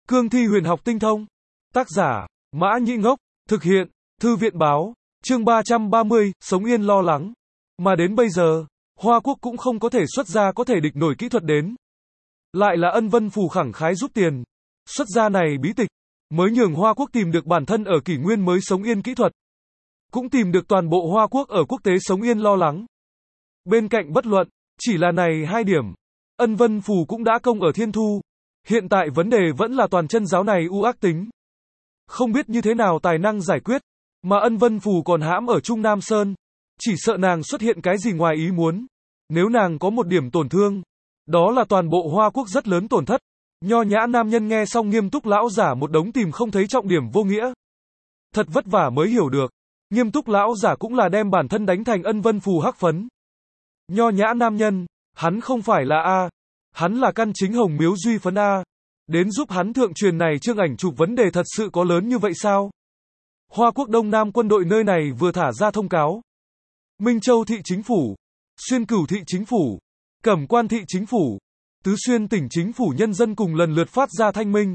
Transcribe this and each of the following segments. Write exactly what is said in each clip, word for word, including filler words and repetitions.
Cương thi huyền học tinh thông. Tác giả, Mã Nhĩ Ngốc. Thực hiện, Thư viện Báo. Chương ba trăm ba mươi, sống yên lo lắng. Mà đến bây giờ, Hoa Quốc cũng không có thể xuất ra có thể địch nổi kỹ thuật đến. Lại là Ân Vân Phù khẳng khái giúp tiền. Xuất ra này bí tịch, mới nhường Hoa Quốc tìm được bản thân ở kỷ nguyên mới sống yên kỹ thuật. Cũng tìm được toàn bộ Hoa Quốc ở quốc tế sống yên lo lắng. Bên cạnh bất luận, chỉ là này hai điểm. Ân Vân Phù cũng đã công ở Thiên Thu. Hiện tại vấn đề vẫn là toàn chân giáo này u ác tính. Không biết như thế nào tài năng giải quyết. Mà Ân Vân Phù còn hãm ở Trung Nam Sơn. Chỉ sợ nàng xuất hiện cái gì ngoài ý muốn. Nếu nàng có một điểm tổn thương, đó là toàn bộ Hoa Quốc rất lớn tổn thất. Nho nhã nam nhân nghe xong nghiêm túc lão giả một đống tìm không thấy trọng điểm vô nghĩa. Thật vất vả mới hiểu được. Nghiêm túc lão giả cũng là đem bản thân đánh thành Ân Vân Phù hắc phấn. Nho nhã nam nhân, hắn không phải là A. Hắn là căn chính hồng miếu duy phấn A. Đến giúp hắn thượng truyền này chương ảnh chụp vấn đề thật sự có lớn như vậy sao? Hoa Quốc Đông Nam quân đội nơi này vừa thả ra thông cáo. Minh Châu thị chính phủ, Xuyên Cửu thị chính phủ, Cẩm Quan thị chính phủ, Tứ Xuyên tỉnh chính phủ nhân dân cùng lần lượt phát ra thanh minh.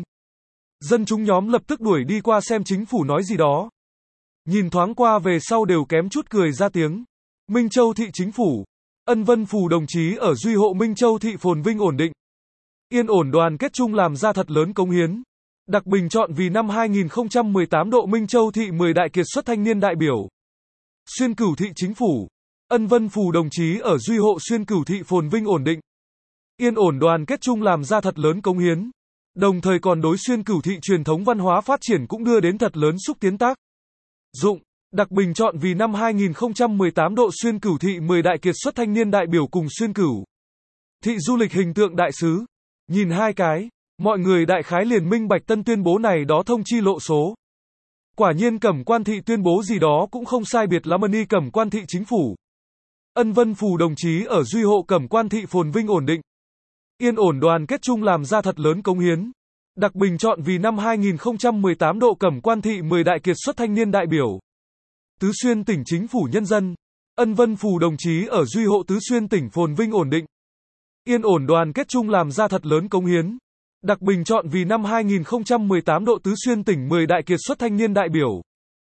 Dân chúng nhóm lập tức đuổi đi qua xem chính phủ nói gì đó. Nhìn thoáng qua về sau đều kém chút cười ra tiếng. Minh Châu thị chính phủ, Ân Vân Phù đồng chí ở duy hộ Minh Châu thị phồn vinh ổn định. Yên ổn đoàn kết chung làm ra thật lớn cống hiến. Đặc bình chọn vì năm hai nghìn không trăm mười tám độ Minh Châu thị mười đại kiệt xuất thanh niên đại biểu. Xuyên Cửu thị chính phủ, Ân Vân Phù đồng chí ở duy hộ Xuyên Cửu thị phồn vinh ổn định. Yên ổn đoàn kết chung làm ra thật lớn cống hiến. Đồng thời còn đối Xuyên Cửu thị truyền thống văn hóa phát triển cũng đưa đến thật lớn xúc tiến tác dụng. Đặc bình chọn vì năm hai nghìn không trăm mười tám độ Xuyên Cửu thị mười đại kiệt xuất thanh niên đại biểu cùng Xuyên Cửu thị du lịch hình tượng đại sứ. Nhìn hai cái, mọi người đại khái liền minh bạch tân tuyên bố này đó thông chi lộ số. Quả nhiên Cẩm Quan thị tuyên bố gì đó cũng không sai biệt lắm ni Cẩm Quan thị chính phủ. Ân Vân Phù đồng chí ở duy hộ Cẩm Quan thị phồn vinh ổn định. Yên ổn đoàn kết chung làm ra thật lớn cống hiến. Đặc bình chọn vì năm hai nghìn không trăm mười tám độ Cẩm Quan thị mười đại kiệt xuất thanh niên đại biểu. Tứ Xuyên tỉnh chính phủ nhân dân. Ân Vân Phù đồng chí ở duy hộ Tứ Xuyên tỉnh phồn vinh ổn định. Yên ổn đoàn kết chung làm ra thật lớn cống hiến. Đặc bình chọn vì năm hai nghìn không trăm mười tám độ Tứ Xuyên tỉnh mười đại kiệt xuất thanh niên đại biểu.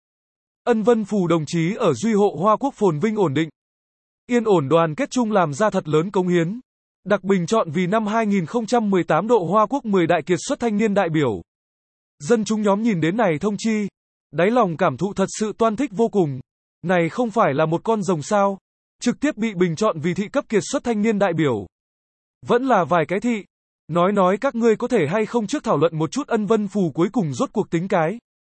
Ân Vân Phù đồng chí ở duy hộ Hoa Quốc phồn vinh ổn định. Yên ổn đoàn kết chung làm ra thật lớn cống hiến. Đặc bình chọn vì năm hai nghìn không trăm mười tám độ Hoa Quốc mười đại kiệt xuất thanh niên đại biểu. Dân chúng nhóm nhìn đến này thông chi, đáy lòng cảm thụ thật sự toan thích vô cùng. Này không phải là một con rồng sao? Trực tiếp bị bình chọn vì thị cấp kiệt xuất thanh niên đại biểu. Vẫn là vài cái thị. Nói nói các ngươi có thể hay không trước thảo luận một chút Ân Vân Phù cuối cùng rốt cuộc tính cái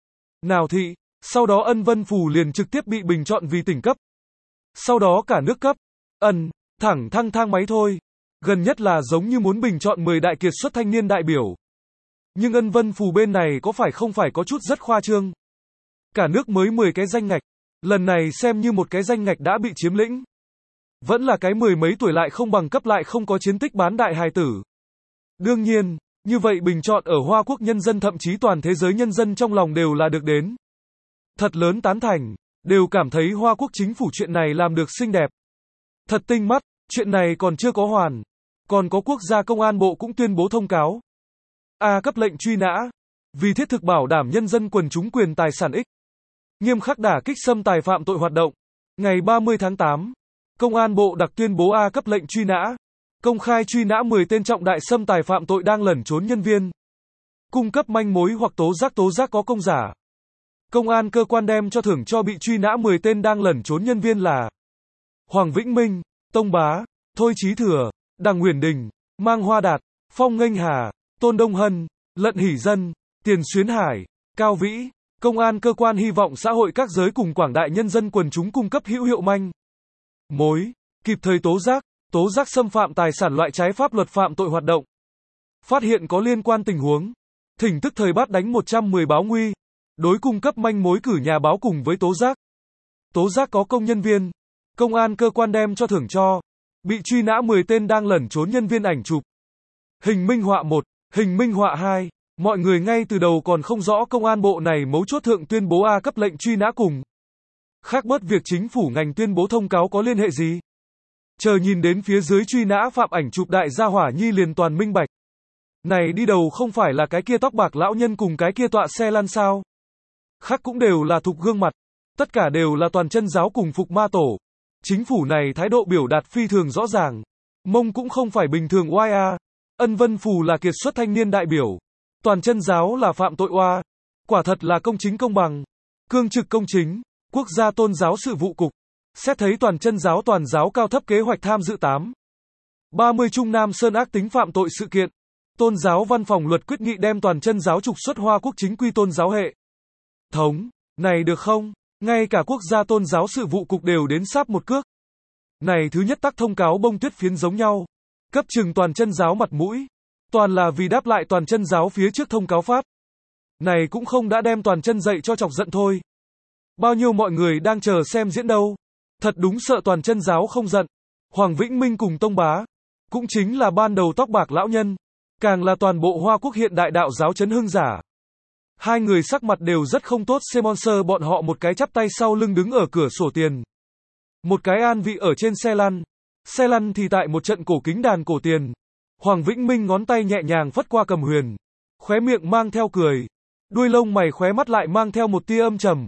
nào thị, sau đó Ân Vân Phù liền trực tiếp bị bình chọn vì tỉnh cấp. Sau đó cả nước cấp. Ân, thẳng thăng thang máy thôi. Gần nhất là giống như muốn bình chọn mười đại kiệt xuất thanh niên đại biểu. Nhưng Ân Vân Phù bên này có phải không phải có chút rất khoa trương. Cả nước mới mười cái danh ngạch. Lần này xem như một cái danh ngạch đã bị chiếm lĩnh. Vẫn là cái mười mấy tuổi lại không bằng cấp lại không có chiến tích bán đại hài tử. Đương nhiên, như vậy bình chọn ở Hoa Quốc nhân dân thậm chí toàn thế giới nhân dân trong lòng đều là được đến thật lớn tán thành, đều cảm thấy Hoa Quốc chính phủ chuyện này làm được xinh đẹp. Thật tinh mắt, chuyện này còn chưa có hoàn. Còn có quốc gia công an bộ cũng tuyên bố thông cáo. A cấp lệnh truy nã. Vì thiết thực bảo đảm nhân dân quần chúng quyền tài sản ích. Nghiêm khắc đả kích xâm tài phạm tội hoạt động. Ngày ba mươi tháng tám, Công an bộ đặc tuyên bố A cấp lệnh truy nã. Công khai truy nã mười tên trọng đại xâm tài phạm tội đang lẩn trốn nhân viên. Cung cấp manh mối hoặc tố giác tố giác có công giả. Công an cơ quan đem cho thưởng cho bị truy nã mười tên đang lẩn trốn nhân viên là Hoàng Vĩnh Minh, Tông Bá, Thôi Chí Thừa, Đằng Huyền Đình, Mang Hoa Đạt, Phong Nghênh Hà, Tôn Đông Hân, Lận Hỷ Dân, Tiền Xuyến Hải, Cao Vĩ. Công an cơ quan hy vọng xã hội các giới cùng quảng đại nhân dân quần chúng cung cấp hữu hiệu manh mối, kịp thời tố giác, tố giác xâm phạm tài sản loại trái pháp luật phạm tội hoạt động. Phát hiện có liên quan tình huống, thỉnh tức thời bắt đánh một trăm mười báo nguy, đối cung cấp manh mối cử nhà báo cùng với tố giác. Tố giác có công nhân viên, công an cơ quan đem cho thưởng cho, bị truy nã mười tên đang lẩn trốn nhân viên ảnh chụp. Hình minh họa một, hình minh họa hai, mọi người ngay từ đầu còn không rõ công an bộ này mấu chốt thượng tuyên bố A cấp lệnh truy nã cùng. Khác bớt việc chính phủ ngành tuyên bố thông cáo có liên hệ gì. Chờ nhìn đến phía dưới truy nã phạm ảnh chụp đại gia hỏa nhi liền toàn minh bạch. Này đi đầu không phải là cái kia tóc bạc lão nhân cùng cái kia tọa xe lăn sao? Khác cũng đều là thục gương mặt. Tất cả đều là toàn chân giáo cùng phục ma tổ. Chính phủ này thái độ biểu đạt phi thường rõ ràng. Mông cũng không phải bình thường oai a. Ân Vân Phù là kiệt xuất thanh niên đại biểu. Toàn chân giáo là phạm tội oa. Quả thật là công chính công bằng. Cương trực công chính. Quốc gia tôn giáo sự vụ cục. Xét thấy toàn chân giáo toàn giáo cao thấp kế hoạch tham dự tám ba mươi Trung Nam Sơn ác tính phạm tội sự kiện. Tôn giáo văn phòng luật quyết nghị đem toàn chân giáo trục xuất Hoa Quốc chính quy tôn giáo hệ thống. Này được không? Ngay cả quốc gia tôn giáo sự vụ cục đều đến sáp một cước. Này thứ nhất tắc thông cáo bông tuyết phiến giống nhau. Cấp trừng toàn chân giáo mặt mũi. Toàn là vì đáp lại toàn chân giáo phía trước thông cáo phát. Này cũng không đã đem toàn chân dạy cho chọc giận thôi. Bao nhiêu mọi người đang chờ xem diễn đâu. Thật đúng sợ toàn chân giáo không giận. Hoàng Vĩnh Minh cùng Tông Bá. Cũng chính là ban đầu tóc bạc lão nhân. Càng là toàn bộ Hoa Quốc hiện đại đạo giáo chấn hưng giả. Hai người sắc mặt đều rất không tốt. Sponsor bọn họ một cái chắp tay sau lưng đứng ở cửa sổ tiền. Một cái an vị ở trên xe lăn. Xe lăn thì tại một trận cổ kính đàn cổ tiền. Hoàng Vĩnh Minh ngón tay nhẹ nhàng phất qua cầm huyền. Khóe miệng mang theo cười. Đuôi lông mày khóe mắt lại mang theo một tia âm trầm.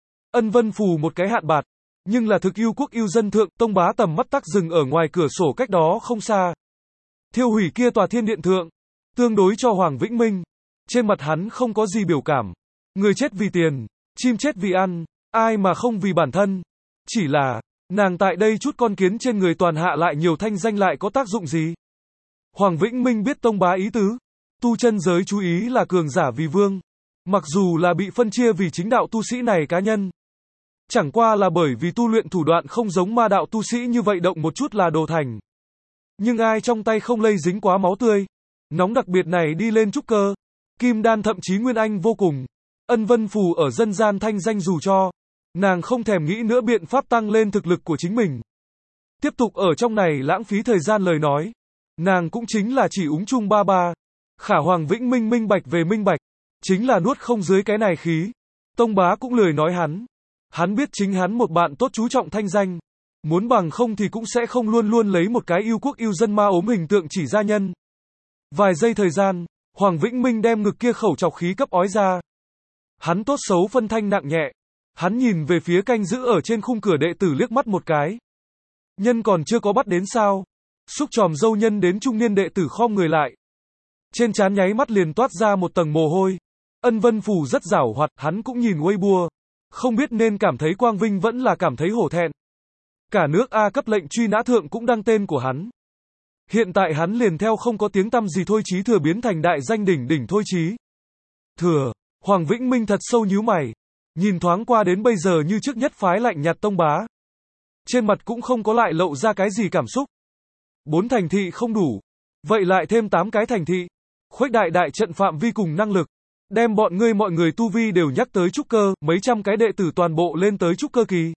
Ân Vân Phù một cái hạn bạt. Nhưng là thực yêu quốc yêu dân thượng. Tông Bá tầm mắt tắc dừng ở ngoài cửa sổ cách đó không xa. Thiêu hủy kia tòa thiên điện thượng. Tương đối cho Hoàng Vĩnh Minh. Trên mặt hắn không có gì biểu cảm. Người chết vì tiền. Chim chết vì ăn. Ai mà không vì bản thân. Chỉ là, nàng tại đây chút con kiến trên người toàn hạ lại nhiều thanh danh lại có tác dụng gì? Hoàng Vĩnh Minh biết Tông Bá ý tứ. Tu chân giới chú ý là cường giả vì vương. Mặc dù là bị phân chia vì chính đạo tu sĩ này cá nhân. Chẳng qua là bởi vì tu luyện thủ đoạn không giống ma đạo tu sĩ như vậy động một chút là đồ thành. Nhưng ai trong tay không lây dính quá máu tươi. Nóng đặc biệt này đi lên trúc cơ. Kim đan thậm chí nguyên anh vô cùng. Ân Vân Phù ở dân gian thanh danh dù cho. Nàng không thèm nghĩ nữa biện pháp tăng lên thực lực của chính mình. Tiếp tục ở trong này lãng phí thời gian lời nói. Nàng cũng chính là chỉ úng chung ba ba. Khả Hoàng Vĩnh Minh minh bạch về minh bạch. Chính là nuốt không dưới cái này khí. Tông Bá cũng lười nói hắn. Hắn biết chính hắn một bạn tốt chú trọng thanh danh. Muốn bằng không thì cũng sẽ không luôn luôn lấy một cái yêu quốc yêu dân ma ốm hình tượng chỉ gia nhân. Vài giây thời gian, Hoàng Vĩnh Minh đem ngực kia khẩu trọc khí cấp ói ra. Hắn tốt xấu phân thanh nặng nhẹ. Hắn nhìn về phía canh giữ ở trên khung cửa đệ tử liếc mắt một cái. Nhân còn chưa có bắt đến sao? Xúc tròm dâu nhân đến trung niên đệ tử khom người lại. Trên trán nháy mắt liền toát ra một tầng mồ hôi. Ân Vân Phù rất giảo hoạt, hắn cũng nhìn Weibo. Không biết nên cảm thấy quang vinh vẫn là cảm thấy hổ thẹn. Cả nước A cấp lệnh truy nã thượng cũng đăng tên của hắn. Hiện tại hắn liền theo không có tiếng tăm gì Thôi Chí Thừa biến thành đại danh đỉnh đỉnh Thôi Chí Thừa. Hoàng Vĩnh Minh thật sâu nhíu mày. Nhìn thoáng qua đến bây giờ như trước nhất phái lạnh nhạt Tông Bá. Trên mặt cũng không có lại lộ ra cái gì cảm xúc. Bốn thành thị không đủ. Vậy lại thêm tám cái thành thị. Khuếch đại đại trận phạm vi cùng năng lực. Đem bọn ngươi mọi người tu vi đều nhắc tới trúc cơ, mấy trăm cái đệ tử toàn bộ lên tới trúc cơ kỳ.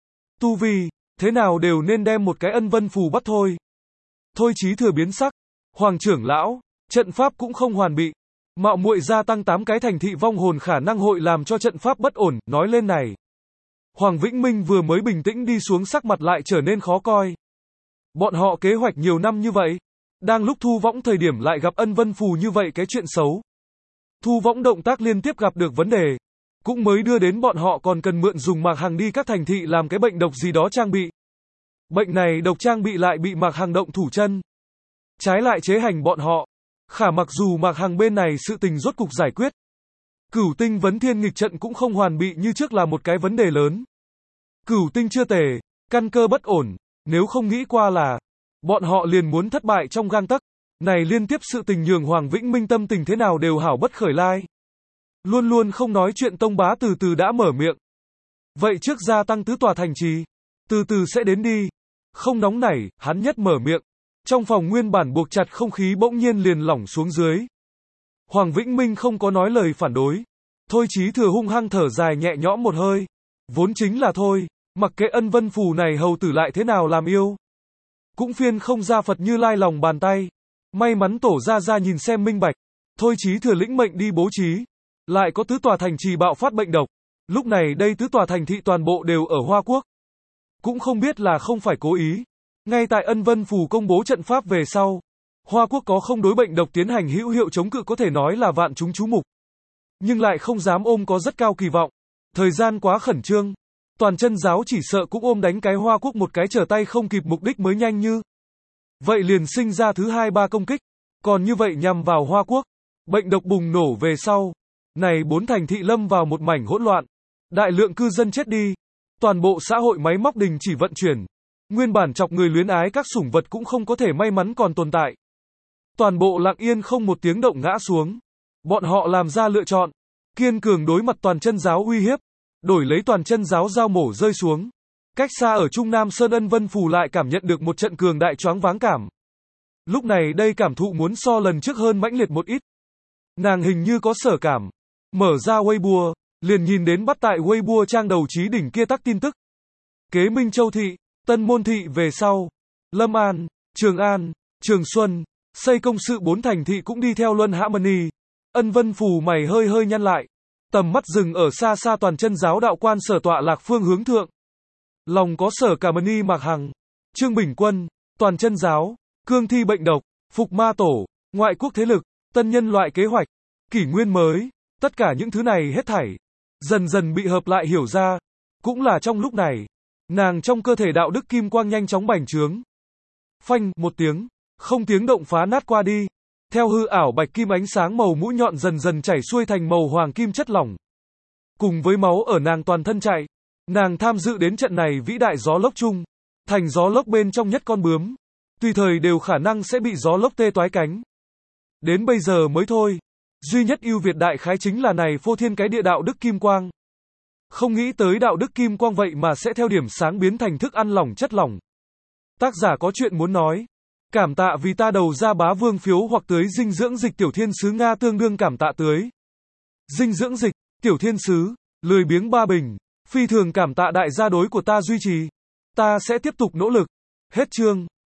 Tu vi, thế nào đều nên đem một cái Ân Vân Phù bắt thôi. Thôi Chí Thừa biến sắc. Hoàng trưởng lão, trận pháp cũng không hoàn bị. Mạo muội gia tăng tám cái thành thị vong hồn khả năng hội làm cho trận pháp bất ổn, nói lên này. Hoàng Vĩnh Minh vừa mới bình tĩnh đi xuống sắc mặt lại trở nên khó coi. Bọn họ kế hoạch nhiều năm như vậy. Đang lúc thu võng thời điểm lại gặp Ân Vân Phù như vậy cái chuyện xấu. Thu võng động tác liên tiếp gặp được vấn đề. Cũng mới đưa đến bọn họ còn cần mượn dùng Mạc Hằng đi các thành thị làm cái bệnh độc gì đó trang bị. Bệnh này độc trang bị lại bị Mạc Hằng động thủ chân. Trái lại chế hành bọn họ. Khả mặc dù Mạc Hằng bên này sự tình rốt cục giải quyết. Cửu tinh vấn thiên nghịch trận cũng không hoàn bị như trước là một cái vấn đề lớn. Cửu tinh chưa tề, căn cơ bất ổn, nếu không nghĩ qua là bọn họ liền muốn thất bại trong gang tấc. Này liên tiếp sự tình nhường Hoàng Vĩnh Minh tâm tình thế nào đều hảo bất khởi lai. Luôn luôn không nói chuyện Tông Bá từ từ đã mở miệng. Vậy trước gia tăng tứ tòa thành trì, từ từ sẽ đến đi. Không nóng nảy, hắn nhất mở miệng. Trong phòng nguyên bản buộc chặt không khí bỗng nhiên liền lỏng xuống dưới. Hoàng Vĩnh Minh không có nói lời phản đối. Thôi Chí Thừa hung hăng thở dài nhẹ nhõm một hơi. Vốn chính là thôi, mặc kệ Ân Vân Phù này hầu tử lại thế nào làm yêu. Cũng phiên không ra Phật Như Lai lòng bàn tay. May mắn tổ ra ra nhìn xem minh bạch. Thôi Chí Thừa lĩnh mệnh đi bố trí. Lại có tứ tòa thành trì bạo phát bệnh độc. Lúc này đây tứ tòa thành thị toàn bộ đều ở Hoa Quốc. Cũng không biết là không phải cố ý. Ngay tại Ân Vân Phù công bố trận pháp về sau. Hoa Quốc có không đối bệnh độc tiến hành hữu hiệu chống cự có thể nói là vạn chúng chú mục. Nhưng lại không dám ôm có rất cao kỳ vọng. Thời gian quá khẩn trương. Toàn chân giáo chỉ sợ cũng ôm đánh cái Hoa Quốc một cái trở tay không kịp mục đích mới nhanh như. Vậy liền sinh ra thứ hai ba công kích. Còn như vậy nhằm vào Hoa Quốc. Bệnh độc bùng nổ về sau. Này bốn thành thị lâm vào một mảnh hỗn loạn. Đại lượng cư dân chết đi. Toàn bộ xã hội máy móc đình chỉ vận chuyển. Nguyên bản chọc người luyến ái các sủng vật cũng không có thể may mắn còn tồn tại. Toàn bộ lặng yên không một tiếng động ngã xuống. Bọn họ làm ra lựa chọn. Kiên cường đối mặt toàn chân giáo uy hiếp. Đổi lấy toàn chân giáo dao mổ rơi xuống. Cách xa ở Trung Nam Sơn Ân Vân Phù lại cảm nhận được một trận cường đại choáng váng cảm. Lúc này đây cảm thụ muốn so lần trước hơn mãnh liệt một ít. Nàng hình như có sở cảm. Mở ra Weibo, liền nhìn đến bắt tại Weibo trang đầu trí đỉnh kia tắc tin tức. Kế Minh Châu Thị, Tân Môn Thị về sau. Lâm An, Trường An, Trường Xuân, xây công sự bốn thành thị cũng đi theo luân hã mani. Ân Vân Phù mày hơi hơi nhăn lại. Tầm mắt dừng ở xa xa toàn chân giáo đạo quan sở tọa lạc phương hướng thượng. Lòng có sở cả mani Mạc Hằng, Trương Bình Quân, toàn chân giáo, cương thi bệnh độc, phục ma tổ, ngoại quốc thế lực, tân nhân loại kế hoạch, kỷ nguyên mới, tất cả những thứ này hết thảy. Dần dần bị hợp lại hiểu ra. Cũng là trong lúc này, nàng trong cơ thể đạo đức kim quang nhanh chóng bành trướng. Phanh, một tiếng, không tiếng động phá nát qua đi. Theo hư ảo bạch kim ánh sáng màu mũi nhọn dần dần chảy xuôi thành màu hoàng kim chất lỏng. Cùng với máu ở nàng toàn thân chạy, nàng tham dự đến trận này vĩ đại gió lốc chung, thành gió lốc bên trong nhất con bướm, tùy thời đều khả năng sẽ bị gió lốc tê toái cánh. Đến bây giờ mới thôi, duy nhất ưu việt đại khái chính là này phô thiên cái địa đạo đức kim quang. Không nghĩ tới đạo đức kim quang vậy mà sẽ theo điểm sáng biến thành thức ăn lỏng chất lỏng. Tác giả có chuyện muốn nói. Cảm tạ vì ta đầu ra bá vương phiếu hoặc tưới dinh dưỡng dịch tiểu thiên sứ Nga tương đương cảm tạ tưới. Dinh dưỡng dịch, tiểu thiên sứ, lười biếng ba bình, phi thường cảm tạ đại gia đối của ta duy trì. Ta sẽ tiếp tục nỗ lực. Hết chương.